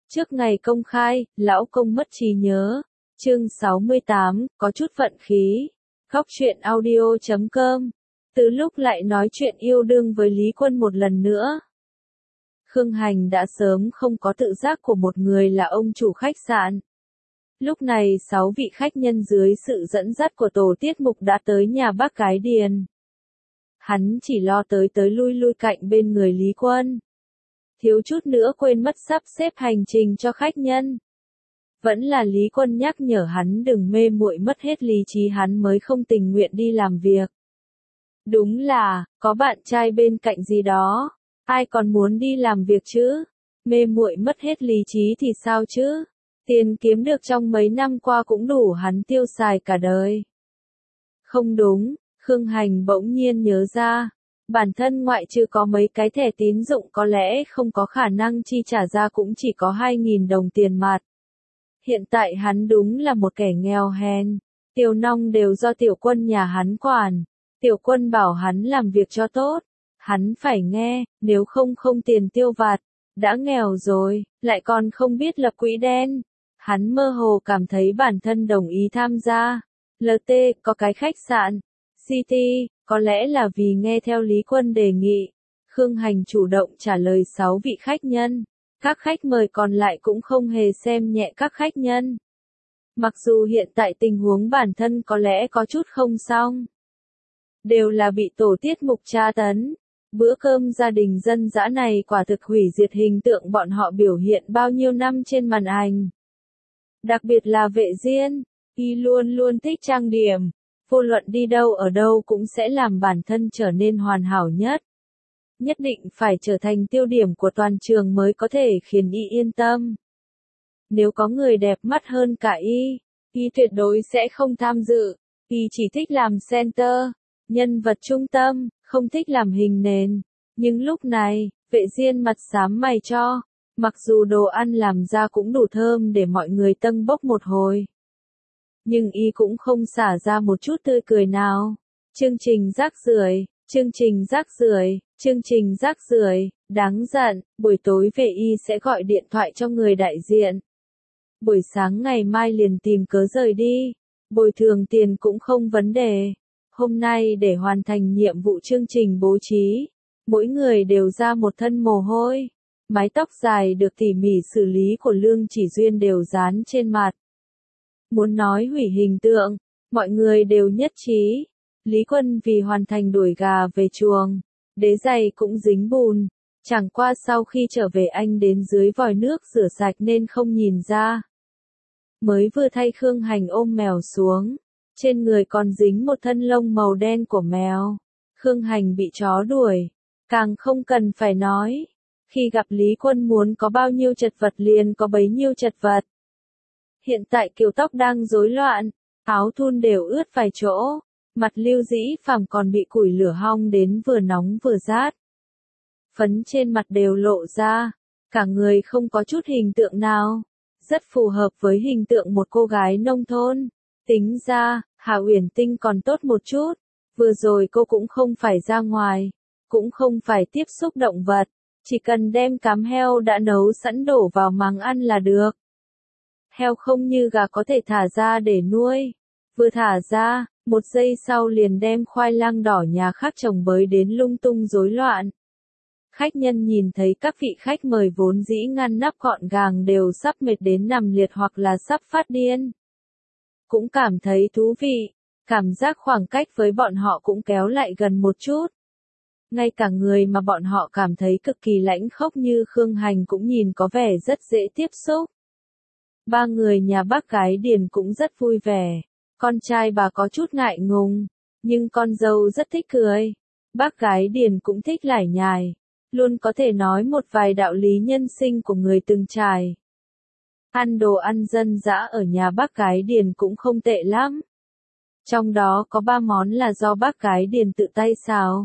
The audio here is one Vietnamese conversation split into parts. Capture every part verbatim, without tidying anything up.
Trước ngày công khai, lão công mất trí nhớ. Chương sáu mươi tám, có chút vận khí. Góc truyện audio chấm com. Từ lúc lại nói chuyện yêu đương với Lý Quân một lần nữa. Khương Hành đã sớm không có tự giác của một người là ông chủ khách sạn. Lúc này sáu vị khách nhân dưới sự dẫn dắt của tổ tiết mục đã tới nhà bác gái Điền. Hắn chỉ lo tới tới lui lui cạnh bên người Lý Quân. Thiếu chút nữa quên mất sắp xếp hành trình cho khách nhân. Vẫn là Lý Quân nhắc nhở hắn đừng mê muội mất hết lý trí hắn mới không tình nguyện đi làm việc. Đúng là, có bạn trai bên cạnh gì đó, ai còn muốn đi làm việc chứ? Mê muội mất hết lý trí thì sao chứ? Tiền kiếm được trong mấy năm qua cũng đủ hắn tiêu xài cả đời. Không đúng, Khương Hành bỗng nhiên nhớ ra. Bản thân ngoại trừ có mấy cái thẻ tín dụng có lẽ không có khả năng chi trả ra cũng chỉ có hai nghìn đồng tiền mặt. Hiện tại hắn đúng là một kẻ nghèo hèn. Tiểu Nong đều do Tiểu Quân nhà hắn quản. Tiểu Quân bảo hắn làm việc cho tốt. Hắn phải nghe, nếu không không tiền tiêu vặt. Đã nghèo rồi, lại còn không biết lập quỹ đen. Hắn mơ hồ cảm thấy bản thân đồng ý tham gia. lờ tê, có cái khách sạn. City, có lẽ là vì nghe theo Lý Quân đề nghị. Khương Hành chủ động trả lời sáu vị khách nhân. Các khách mời còn lại cũng không hề xem nhẹ các khách nhân. Mặc dù hiện tại tình huống bản thân có lẽ có chút không xong. Đều là bị tổ tiết mục tra tấn. Bữa cơm gia đình dân dã này quả thực hủy diệt hình tượng bọn họ biểu hiện bao nhiêu năm trên màn ảnh. Đặc biệt là Vệ Diên, y luôn luôn thích trang điểm. Vô luận đi đâu ở đâu cũng sẽ làm bản thân trở nên hoàn hảo nhất. Nhất định phải trở thành tiêu điểm của toàn trường mới có thể khiến y yên tâm. Nếu có người đẹp mắt hơn cả y, y tuyệt đối sẽ không tham dự. Y chỉ thích làm center, nhân vật trung tâm, không thích làm hình nền. Nhưng lúc này, Vệ Diên mặt xám mày cho. Mặc dù đồ ăn làm ra cũng đủ thơm để mọi người tâng bốc một hồi. Nhưng y cũng không xả ra một chút tươi cười nào. Chương trình rác rưởi, chương trình rác rưởi, chương trình rác rưởi, đáng giận, buổi tối về y sẽ gọi điện thoại cho người đại diện. Buổi sáng ngày mai liền tìm cớ rời đi, bồi thường tiền cũng không vấn đề. Hôm nay để hoàn thành nhiệm vụ chương trình bố trí, mỗi người đều ra một thân mồ hôi. Mái tóc dài được tỉ mỉ xử lý của Lương Chỉ Duyên đều dán trên mặt. Muốn nói hủy hình tượng, mọi người đều nhất trí. Lý Quân vì hoàn thành đuổi gà về chuồng, đế giày cũng dính bùn. Chẳng qua sau khi trở về anh đến dưới vòi nước rửa sạch nên không nhìn ra. Mới vừa thay Khương Hành ôm mèo xuống, trên người còn dính một thân lông màu đen của mèo. Khương Hành bị chó đuổi, càng không cần phải nói. Khi gặp Lý Quân muốn có bao nhiêu chật vật liền có bấy nhiêu chật vật. Hiện tại kiểu tóc đang rối loạn, áo thun đều ướt vài chỗ, mặt Lưu Dĩ Phàm còn bị củi lửa hong đến vừa nóng vừa rát. Phấn trên mặt đều lộ ra, cả người không có chút hình tượng nào, rất phù hợp với hình tượng một cô gái nông thôn. Tính ra, Hà Uyển Tinh còn tốt một chút, vừa rồi cô cũng không phải ra ngoài, cũng không phải tiếp xúc động vật, chỉ cần đem cám heo đã nấu sẵn đổ vào màng ăn là được. Heo không như gà có thể thả ra để nuôi. Vừa thả ra, một giây sau liền đem khoai lang đỏ nhà khác trồng bới đến lung tung rối loạn. Khách nhân nhìn thấy các vị khách mời vốn dĩ ngăn nắp gọn gàng đều sắp mệt đến nằm liệt hoặc là sắp phát điên. Cũng cảm thấy thú vị, cảm giác khoảng cách với bọn họ cũng kéo lại gần một chút. Ngay cả người mà bọn họ cảm thấy cực kỳ lãnh khốc như Khương Hành cũng nhìn có vẻ rất dễ tiếp xúc. Ba người nhà bác gái Điền cũng rất vui vẻ. Con trai bà có chút ngại ngùng, nhưng con dâu rất thích cười. Bác gái Điền cũng thích lải nhải, luôn có thể nói một vài đạo lý nhân sinh của người từng trải. Ăn đồ ăn dân dã ở nhà bác gái Điền cũng không tệ lắm. Trong đó có ba món là do bác gái Điền tự tay xào.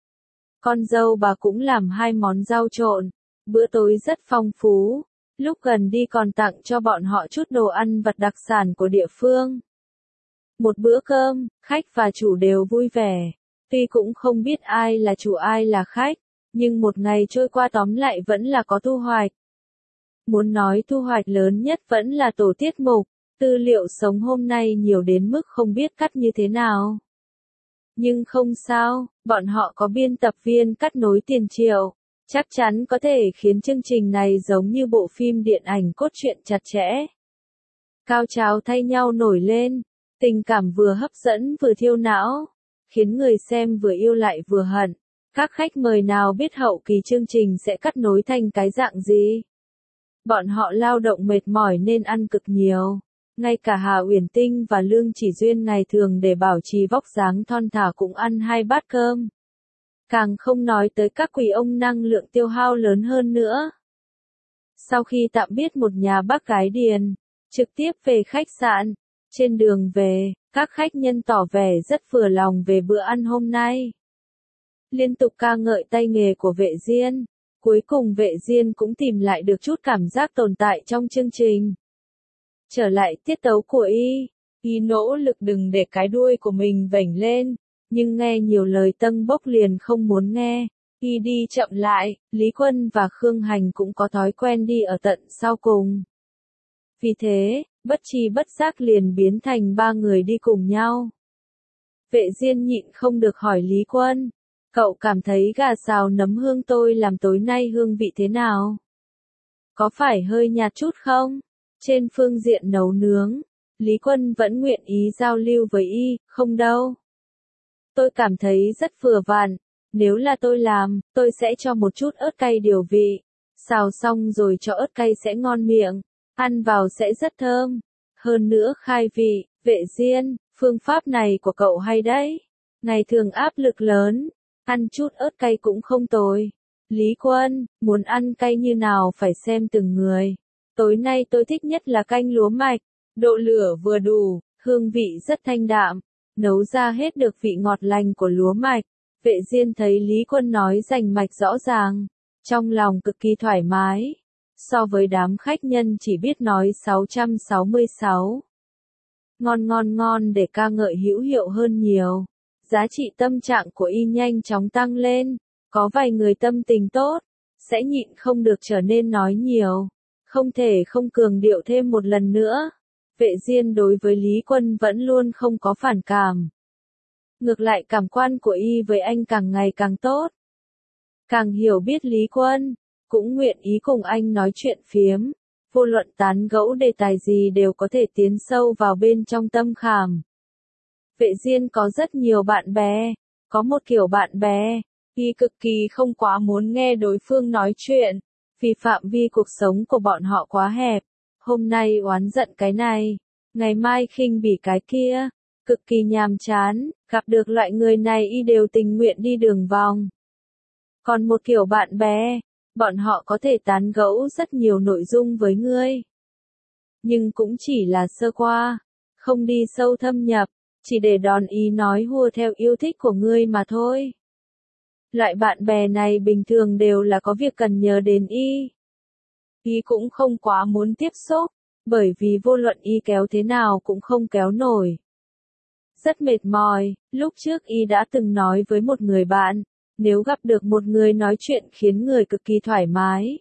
Con dâu bà cũng làm hai món rau trộn, bữa tối rất phong phú. Lúc gần đi còn tặng cho bọn họ chút đồ ăn vặt đặc sản của địa phương. Một bữa cơm, khách và chủ đều vui vẻ. Tuy cũng không biết ai là chủ ai là khách, nhưng một ngày trôi qua tóm lại vẫn là có thu hoạch. Muốn nói thu hoạch lớn nhất vẫn là tổ tiết mục, tư liệu sống hôm nay nhiều đến mức không biết cắt như thế nào. Nhưng không sao, bọn họ có biên tập viên cắt nối tiền triệu, chắc chắn có thể khiến chương trình này giống như bộ phim điện ảnh cốt truyện chặt chẽ. Cao trào thay nhau nổi lên, tình cảm vừa hấp dẫn vừa thiêu não, khiến người xem vừa yêu lại vừa hận. Các khách mời nào biết hậu kỳ chương trình sẽ cắt nối thành cái dạng gì? Bọn họ lao động mệt mỏi nên ăn cực nhiều. Ngay cả Hà Uyển Tinh và Lương Chỉ Duyên ngày thường để bảo trì vóc dáng thon thả cũng ăn hai bát cơm. Càng không nói tới các quý ông năng lượng tiêu hao lớn hơn nữa. Sau khi tạm biệt một nhà bác gái Điền, trực tiếp về khách sạn, trên đường về, các khách nhân tỏ vẻ rất vừa lòng về bữa ăn hôm nay. Liên tục ca ngợi tay nghề của Vệ Diên, cuối cùng Vệ Diên cũng tìm lại được chút cảm giác tồn tại trong chương trình. Trở lại tiết tấu của y, y nỗ lực đừng để cái đuôi của mình vểnh lên, nhưng nghe nhiều lời tâng bốc liền không muốn nghe, y đi chậm lại, Lý Quân và Khương Hành cũng có thói quen đi ở tận sau cùng. Vì thế, bất tri bất giác liền biến thành ba người đi cùng nhau. Vệ Diên nhịn không được hỏi Lý Quân, cậu cảm thấy gà xào nấm hương tôi làm tối nay hương vị thế nào? Có phải hơi nhạt chút không? Trên phương diện nấu nướng, Lý Quân vẫn nguyện ý giao lưu với y, không đâu. Tôi cảm thấy rất vừa vặn, nếu là tôi làm, tôi sẽ cho một chút ớt cay điều vị, xào xong rồi cho ớt cay sẽ ngon miệng, ăn vào sẽ rất thơm, hơn nữa khai vị. Vệ Diên, phương pháp này của cậu hay đấy, ngày thường áp lực lớn, ăn chút ớt cay cũng không tồi. Lý Quân, muốn ăn cay như nào phải xem từng người. Tối nay tôi thích nhất là canh lúa mạch, độ lửa vừa đủ, hương vị rất thanh đạm, nấu ra hết được vị ngọt lành của lúa mạch. Vệ Diên thấy Lý Quân nói rành mạch rõ ràng, trong lòng cực kỳ thoải mái, so với đám khách nhân chỉ biết nói sáu trăm sáu mươi sáu. Ngon ngon ngon để ca ngợi hữu hiệu hơn nhiều. Giá trị tâm trạng của y nhanh chóng tăng lên, có vài người tâm tình tốt, sẽ nhịn không được trở nên nói nhiều. Không thể không cường điệu thêm một lần nữa. Vệ Diên đối với Lý Quân vẫn luôn không có phản cảm. Ngược lại cảm quan của y với anh càng ngày càng tốt. Càng hiểu biết Lý Quân, cũng nguyện ý cùng anh nói chuyện phiếm. Vô luận tán gẫu đề tài gì đều có thể tiến sâu vào bên trong tâm khảm. Vệ Diên có rất nhiều bạn bè, có một kiểu bạn bè, y cực kỳ không quá muốn nghe đối phương nói chuyện, vì phạm vi cuộc sống của bọn họ quá hẹp. Hôm nay oán giận cái này, ngày mai khinh bỉ cái kia, cực kỳ nhàm chán, gặp được loại người này y đều tình nguyện đi đường vòng. Còn một kiểu bạn bè, bọn họ có thể tán gẫu rất nhiều nội dung với ngươi. Nhưng cũng chỉ là sơ qua, không đi sâu thâm nhập, chỉ để đòn ý nói hùa theo yêu thích của ngươi mà thôi. Loại bạn bè này bình thường đều là có việc cần nhờ đến y. Y cũng không quá muốn tiếp xúc, bởi vì vô luận y kéo thế nào cũng không kéo nổi. Rất mệt mỏi, lúc trước y đã từng nói với một người bạn, nếu gặp được một người nói chuyện khiến người cực kỳ thoải mái,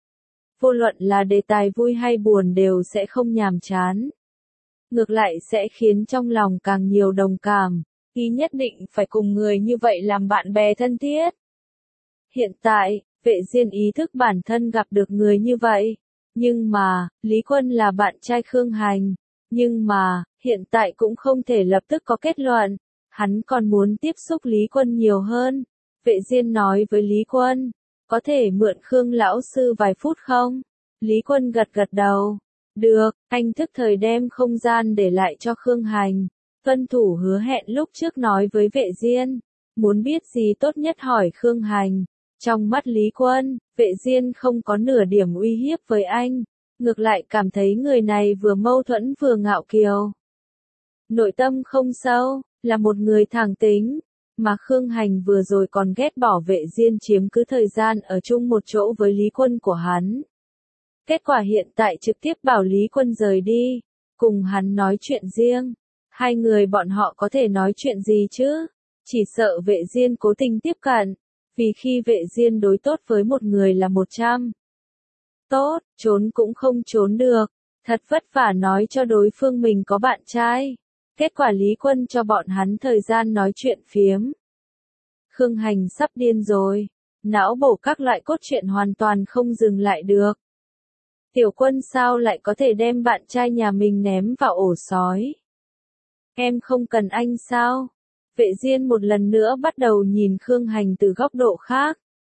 vô luận là đề tài vui hay buồn đều sẽ không nhàm chán. Ngược lại sẽ khiến trong lòng càng nhiều đồng cảm, y nhất định phải cùng người như vậy làm bạn bè thân thiết. Hiện tại, Vệ Diên ý thức bản thân gặp được người như vậy. Nhưng mà, Lý Quân là bạn trai Khương Hành. Nhưng mà, hiện tại cũng không thể lập tức có kết luận. Hắn còn muốn tiếp xúc Lý Quân nhiều hơn. Vệ Diên nói với Lý Quân, có thể mượn Khương lão sư vài phút không? Lý Quân gật gật đầu. Được, anh thức thời đem không gian để lại cho Khương Hành. Tuân thủ hứa hẹn lúc trước nói với Vệ Diên. Muốn biết gì tốt nhất hỏi Khương Hành. Trong mắt Lý Quân, Vệ Diên không có nửa điểm uy hiếp với anh. Ngược lại cảm thấy người này vừa mâu thuẫn vừa ngạo kiều. Nội tâm không sâu, là một người thẳng tính. Mà Khương Hành vừa rồi còn ghét bỏ Vệ Diên chiếm cứ thời gian ở chung một chỗ với Lý Quân của hắn. Kết quả hiện tại trực tiếp bảo Lý Quân rời đi, cùng hắn nói chuyện riêng. Hai người bọn họ có thể nói chuyện gì chứ? Chỉ sợ Vệ Diên cố tình tiếp cận, vì khi Vệ Diên đối tốt với một người là một trăm. tốt, trốn cũng không trốn được. Thật vất vả nói cho đối phương mình có bạn trai. Kết quả Lý Quân cho bọn hắn thời gian nói chuyện phiếm. Khương Hành sắp điên rồi. Não bổ các loại cốt truyện hoàn toàn không dừng lại được. Tiểu Quân sao lại có thể đem bạn trai nhà mình ném vào ổ sói? Em không cần anh sao? Vệ Diên một lần nữa bắt đầu nhìn Khương Hành từ góc độ khác.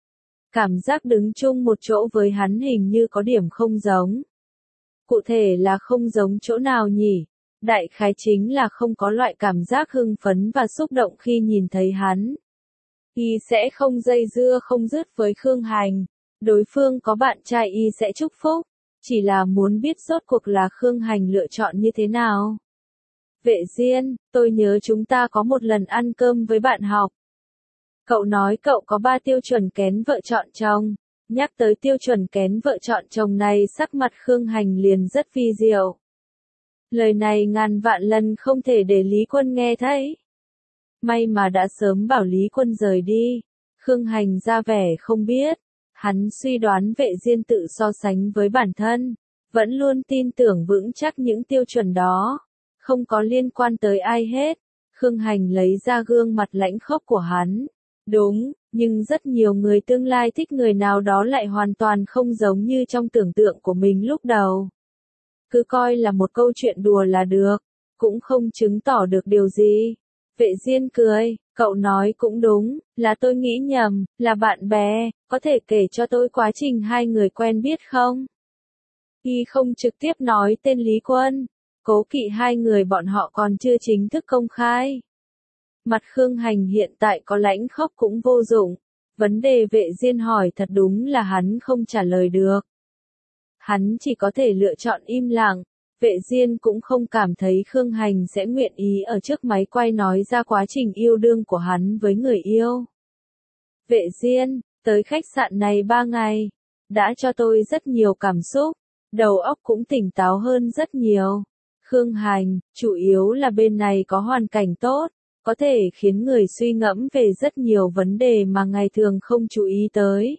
Cảm giác đứng chung một chỗ với hắn hình như có điểm không giống. Cụ thể là không giống chỗ nào nhỉ? Đại khái chính là không có loại cảm giác hưng phấn và xúc động khi nhìn thấy hắn. Y sẽ không dây dưa không dứt với Khương Hành. Đối phương có bạn trai y sẽ chúc phúc. Chỉ là muốn biết rốt cuộc là Khương Hành lựa chọn như thế nào. Vệ Diên, tôi nhớ chúng ta có một lần ăn cơm với bạn học. Cậu nói cậu có ba tiêu chuẩn kén vợ chọn chồng. Nhắc tới tiêu chuẩn kén vợ chọn chồng này, sắc mặt Khương Hành liền rất vi diệu. Lời này ngàn vạn lần không thể để Lý Quân nghe thấy. May mà đã sớm bảo Lý Quân rời đi. Khương Hành ra vẻ không biết. Hắn suy đoán Vệ Diên tự so sánh với bản thân. Vẫn luôn tin tưởng vững chắc những tiêu chuẩn đó. Không có liên quan tới ai hết. Khương Hành lấy ra gương mặt lãnh khốc của hắn. Đúng, nhưng rất nhiều người tương lai thích người nào đó lại hoàn toàn không giống như trong tưởng tượng của mình lúc đầu. Cứ coi là một câu chuyện đùa là được, cũng không chứng tỏ được điều gì. Vệ Diên cười, cậu nói cũng đúng, là tôi nghĩ nhầm, là bạn bè, có thể kể cho tôi quá trình hai người quen biết không? Y không trực tiếp nói tên Lý Quân, cố kỵ hai người bọn họ còn chưa chính thức công khai. Mặt Khương Hành hiện tại có lãnh khốc cũng vô dụng. Vấn đề Vệ Diên hỏi thật đúng là hắn không trả lời được. Hắn chỉ có thể lựa chọn im lặng. Vệ Diên cũng không cảm thấy Khương Hành sẽ nguyện ý ở trước máy quay nói ra quá trình yêu đương của hắn với người yêu. Vệ Diên, tới khách sạn này ba ngày, đã cho tôi rất nhiều cảm xúc, đầu óc cũng tỉnh táo hơn rất nhiều. Khương Hành, chủ yếu là bên này có hoàn cảnh tốt, có thể khiến người suy ngẫm về rất nhiều vấn đề mà ngày thường không chú ý tới.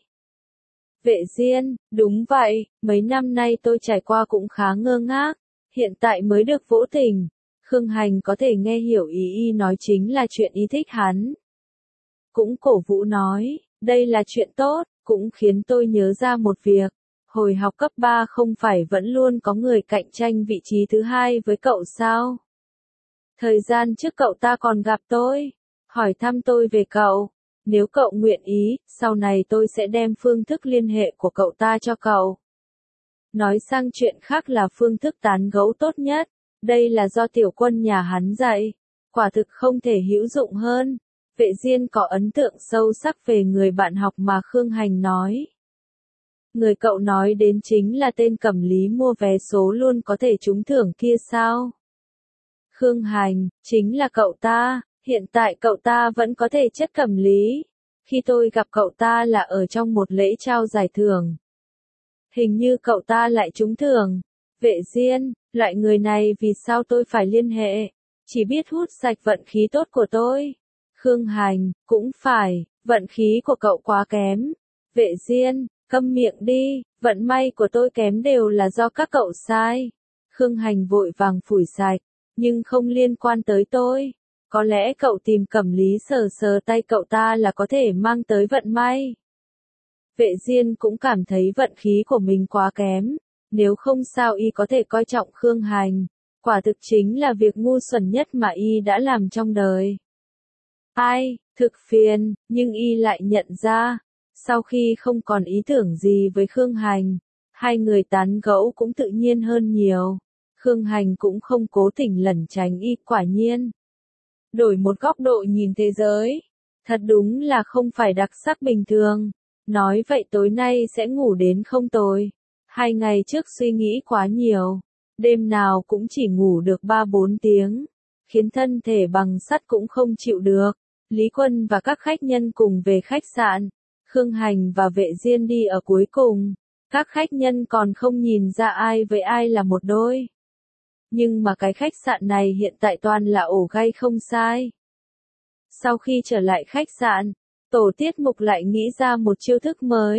Vệ Diên, đúng vậy, mấy năm nay tôi trải qua cũng khá ngơ ngác, hiện tại mới được vỗ tình. Khương Hành có thể nghe hiểu ý y nói chính là chuyện y thích hắn. Cũng cổ vũ nói, đây là chuyện tốt, cũng khiến tôi nhớ ra một việc. Hồi học cấp ba không phải vẫn luôn có người cạnh tranh vị trí thứ hai với cậu sao? Thời gian trước cậu ta còn gặp tôi, hỏi thăm tôi về cậu. Nếu cậu nguyện ý, sau này tôi sẽ đem phương thức liên hệ của cậu ta cho cậu. Nói sang chuyện khác là phương thức tán gẫu tốt nhất. Đây là do Tiểu Quân nhà hắn dạy. Quả thực không thể hữu dụng hơn. Vệ Diên có ấn tượng sâu sắc về người bạn học mà Khương Hành nói. Người cậu nói đến chính là tên Cẩm Lý mua vé số luôn có thể trúng thưởng kia sao? Khương Hành, chính là cậu ta, hiện tại cậu ta vẫn có thể chất Cẩm Lý. Khi tôi gặp cậu ta là ở trong một lễ trao giải thưởng. Hình như cậu ta lại trúng thưởng. Vệ Diên, loại người này vì sao tôi phải liên hệ? Chỉ biết hút sạch vận khí tốt của tôi. Khương Hành, cũng phải, vận khí của cậu quá kém. Vệ Diên, câm miệng đi, vận may của tôi kém đều là do các cậu sai. Khương Hành vội vàng phủi sạch, nhưng không liên quan tới tôi. Có lẽ cậu tìm Cẩm Lý sờ sờ tay cậu ta là có thể mang tới vận may. Vệ Diên cũng cảm thấy vận khí của mình quá kém, nếu không sao y có thể coi trọng Khương Hành. Quả thực chính là việc ngu xuẩn nhất mà y đã làm trong đời. Ai, thực phiền, nhưng y lại nhận ra, sau khi không còn ý tưởng gì với Khương Hành, hai người tán gẫu cũng tự nhiên hơn nhiều. Khương Hành cũng không cố tình lẩn tránh y, quả nhiên. Đổi một góc độ nhìn thế giới, thật đúng là không phải đặc sắc bình thường. Nói vậy tối nay sẽ ngủ đến không tồi. Hai ngày trước suy nghĩ quá nhiều, đêm nào cũng chỉ ngủ được ba bốn tiếng, khiến thân thể bằng sắt cũng không chịu được. Lý Quân và các khách nhân cùng về khách sạn, Khương Hành và Vệ Diên đi ở cuối cùng. Các khách nhân còn không nhìn ra ai với ai là một đôi. Nhưng mà cái khách sạn này hiện tại toàn là ổ gay không sai. Sau khi trở lại khách sạn, tổ tiết mục lại nghĩ ra một chiêu thức mới.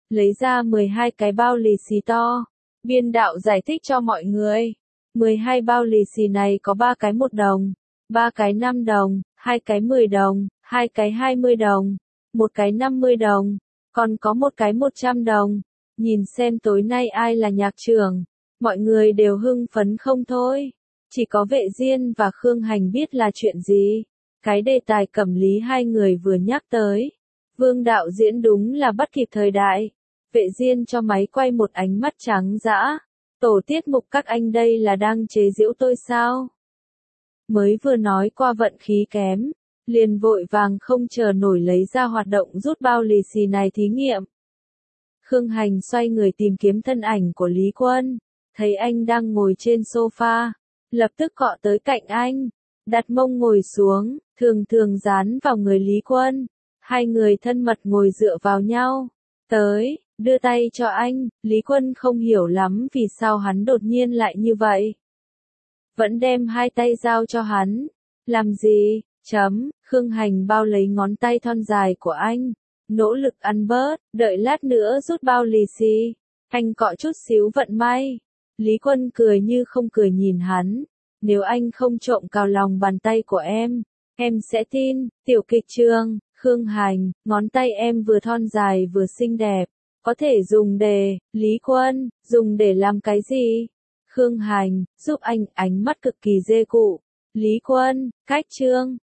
lấy ra mười hai cái bao lì xì to. Biên đạo giải thích cho mọi người. mười hai bao lì xì này có ba cái một đồng, ba cái năm đồng, hai cái mười đồng, hai cái hai mươi đồng, một cái năm mươi đồng, còn có một cái một trăm đồng. Nhìn xem tối nay ai là nhạc trưởng. Mọi người đều hưng phấn không thôi. Chỉ có Vệ Diên và Khương Hành biết là chuyện gì. Cái đề tài Cẩm Lý hai người vừa nhắc tới. Vương đạo diễn đúng là bắt kịp thời đại. Vệ Diên cho máy quay một ánh mắt trắng dã. Tổ tiết mục các anh đây là đang chế giễu tôi sao? Mới vừa nói qua vận khí kém, liền vội vàng không chờ nổi lấy ra hoạt động rút bao lì xì này thí nghiệm. Khương Hành xoay người tìm kiếm thân ảnh của Lý Quân, thấy anh đang ngồi trên sofa, lập tức cọ tới cạnh anh, đặt mông ngồi xuống, thường thường dán vào người Lý Quân. Hai người thân mật ngồi dựa vào nhau. Tới, đưa tay cho anh. Lý Quân không hiểu lắm vì sao hắn đột nhiên lại như vậy. Vẫn đem hai tay giao cho hắn. Làm gì? Chấm. Khương Hành bao lấy ngón tay thon dài của anh. Nỗ lực ăn bớt, đợi lát nữa rút bao lì xì. Anh cọ chút xíu vận may. Lý Quân cười như không cười nhìn hắn. Nếu anh không trộm cào lòng bàn tay của em, em sẽ tin. Tiểu kịch trường, Khương Hành, ngón tay em vừa thon dài vừa xinh đẹp. Có thể dùng để, Lý Quân, dùng để làm cái gì? Khương Hành, giúp anh, ánh mắt cực kỳ dê cụ. Lý Quân, cách trương.